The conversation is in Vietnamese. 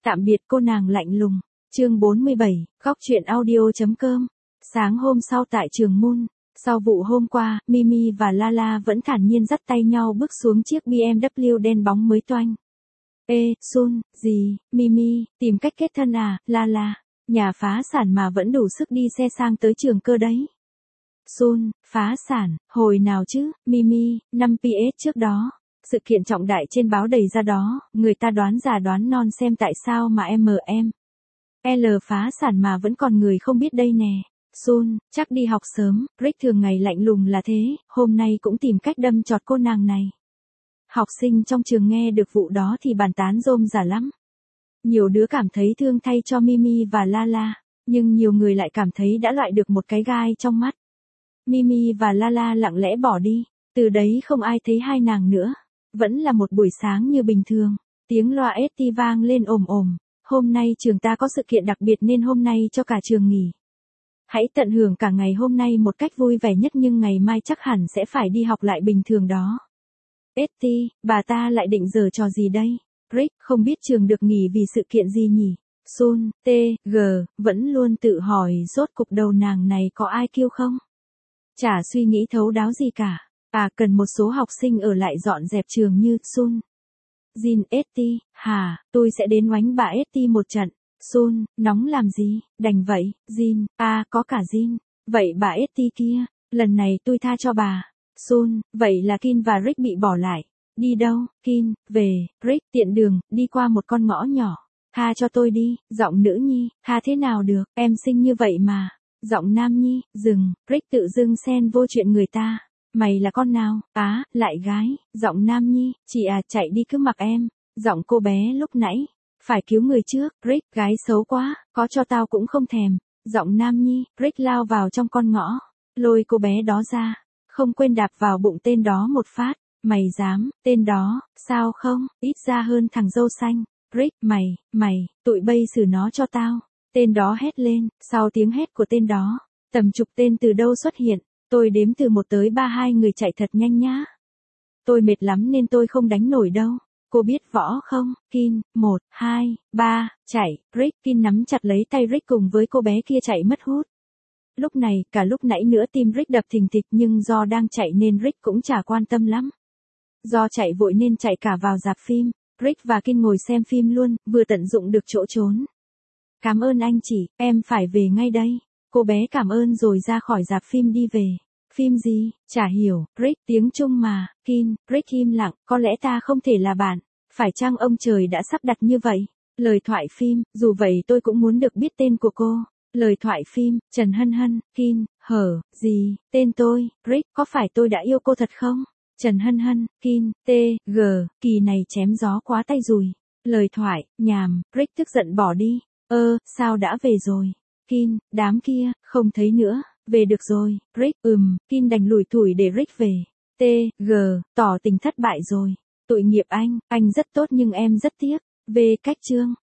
Tạm biệt cô nàng lạnh lùng. Chương 47, góc truyện audio.com. Sáng hôm sau tại trường Moon, sau vụ hôm qua, Mimi và Lala vẫn thản nhiên dắt tay nhau bước xuống chiếc BMW đen bóng mới toanh. Ê, Sun, gì, Mimi, tìm cách kết thân à, Lala, nhà phá sản mà vẫn đủ sức đi xe sang tới trường cơ đấy. Sun, phá sản, hồi nào chứ, Mimi, 5 PS trước đó. Sự kiện trọng đại trên báo đầy ra đó, người ta đoán già đoán non xem tại sao mà L phá sản mà vẫn còn người không biết đây nè. Sun, chắc đi học sớm, Rick thường ngày lạnh lùng là thế, hôm nay cũng tìm cách đâm chọt cô nàng này. Học sinh trong trường nghe được vụ đó thì bàn tán rôm rả lắm. Nhiều đứa cảm thấy thương thay cho Mimi và Lala, nhưng nhiều người lại cảm thấy đã loại được một cái gai trong mắt. Mimi và Lala lặng lẽ bỏ đi, từ đấy không ai thấy hai nàng nữa. Vẫn là một buổi sáng như bình thường, tiếng loa ST vang lên ồm ồm. Hôm nay trường ta có sự kiện đặc biệt nên hôm nay cho cả trường nghỉ. Hãy tận hưởng cả ngày hôm nay một cách vui vẻ nhất nhưng ngày mai chắc hẳn sẽ phải đi học lại bình thường đó. ST, bà ta lại định giở trò gì đây? Rick, không biết trường được nghỉ vì sự kiện gì nhỉ? Sun, T.G, vẫn luôn tự hỏi rốt cục đầu nàng này có ai kêu không? Chả suy nghĩ thấu đáo gì cả. À, cần một số học sinh ở lại dọn dẹp trường như Sun. Jin, ST, hả, tôi sẽ đến oánh bà ST một trận. Sun, nóng làm gì, đành vậy, Jin, có cả Jin. Vậy bà ST kia, lần này tôi tha cho bà. Sun, vậy là Kin và Rick bị bỏ lại. Đi đâu, Kin, về, Rick, tiện đường, đi qua một con ngõ nhỏ. Tha cho tôi đi, giọng nữ nhi, tha thế nào được, em xinh như vậy mà. Giọng nam nhi, dừng, Rick tự dưng xen vô chuyện người ta. Mày là con nào, lại gái, giọng nam nhi, chị chạy đi cứ mặc em. Giọng cô bé lúc nãy, phải cứu người trước, Rick, gái xấu quá, có cho tao cũng không thèm. Giọng nam nhi, Rick lao vào trong con ngõ, lôi cô bé đó ra, không quên đạp vào bụng tên đó một phát. Mày dám, tên đó, sao không, ít ra hơn thằng dâu xanh. Rick, mày, tụi bây xử nó cho tao. Tên đó hét lên, sau tiếng hét của tên đó, tầm chục tên từ đâu xuất hiện. Tôi đếm từ 1 tới 3 hai người chạy thật nhanh nhá. Tôi mệt lắm nên tôi không đánh nổi đâu. Cô biết võ không, Kin, 1, 2, 3, chạy, Rick, Kin nắm chặt lấy tay Rick cùng với cô bé kia chạy mất hút. Lúc này, cả lúc nãy nữa tim Rick đập thình thịch nhưng do đang chạy nên Rick cũng chả quan tâm lắm. Do chạy vội nên chạy cả vào rạp phim, Rick và Kin ngồi xem phim luôn, vừa tận dụng được chỗ trốn. Cảm ơn anh chị, em phải về ngay đây. Cô bé cảm ơn rồi ra khỏi rạp phim đi về. Phim gì, chả hiểu, Rick, tiếng Trung mà, Kin, Rick im lặng, có lẽ ta không thể là bạn. Phải chăng ông trời đã sắp đặt như vậy? Lời thoại phim, dù vậy tôi cũng muốn được biết tên của cô. Lời thoại phim, Trần Hân Hân, Kin, gì, tên tôi, Rick, có phải tôi đã yêu cô thật không? Trần Hân Hân, Kin, T.G, kỳ này chém gió quá tay rùi. Lời thoại, nhàm, Rick tức giận bỏ đi. Sao đã về rồi? Kin, đám kia, không thấy nữa, về được rồi, Rick, Kin đành lủi thủi để Rick về. T.G, tỏ tình thất bại rồi. Tội nghiệp anh rất tốt nhưng em rất tiếc. Về cách chương.